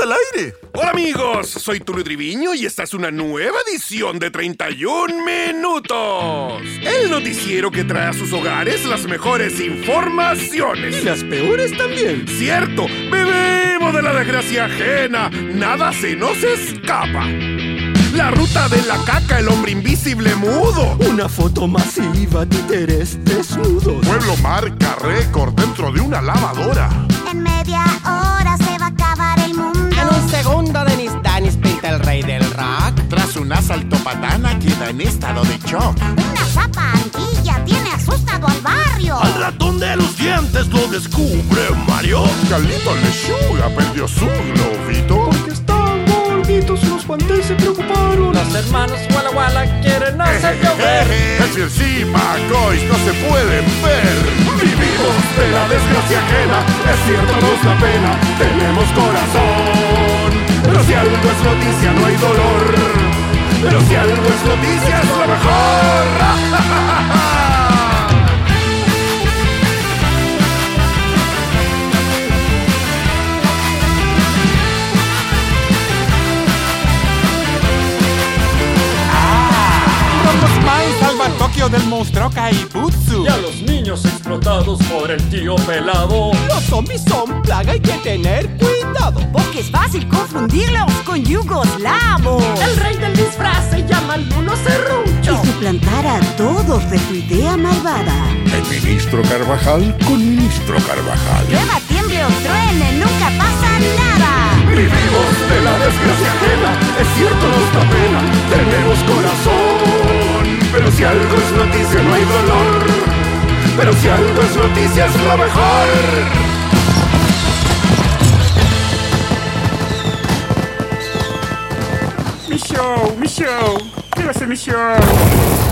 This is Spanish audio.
al aire. Hola amigos, soy Tulio Triviño y esta es una nueva edición de 31 Minutos. El noticiero que trae a sus hogares las mejores informaciones. Y las peores también. Cierto, bebemos de la desgracia ajena, nada se nos escapa. La ruta de la caca, el hombre invisible mudo. Una foto masiva, títeres desnudos. Pueblo marca récord dentro de una lavadora. En media hora se va a acabar el mundo. En un segundo Denis Danis pinta el rey del rock. Tras un asalto patana queda en estado de shock. Una zapa anguilla tiene asustado al barrio. Al ratón de los dientes lo descubre Mario. Carlito Lechuga perdió su globito. Porque están gorditos, los guantes se preocuparon. Los hermanos Walla Walla quieren hacer llover. Es que encima Cois no se pueden ver. Vivimos de la desgracia ajena, es cierto nos da pena, tenemos corazón. Pero si algo es noticia no hay dolor, pero si algo es noticia es lo mejor. Rocosman salva a Tokio del monstruo Kaibutsu. Y a los niños explotados por el tío pelado. Los zombies son plaga, hay que tener cuidado. Porque es fácil confundirlos con yugoslavos. El rey del disfraz se llama el mono serrucho. Y suplantar a todos de su idea malvada. El ministro Carvajal con ministro Carvajal. Llueva, tiemble o truene, nunca pasa nada. Vivimos de la desgracia ajena, es cierto nos da pena, tenemos corazón. Pero si algo es noticia no hay dolor, pero si algo es noticia es lo mejor. Mi show, quiero hacer mi show.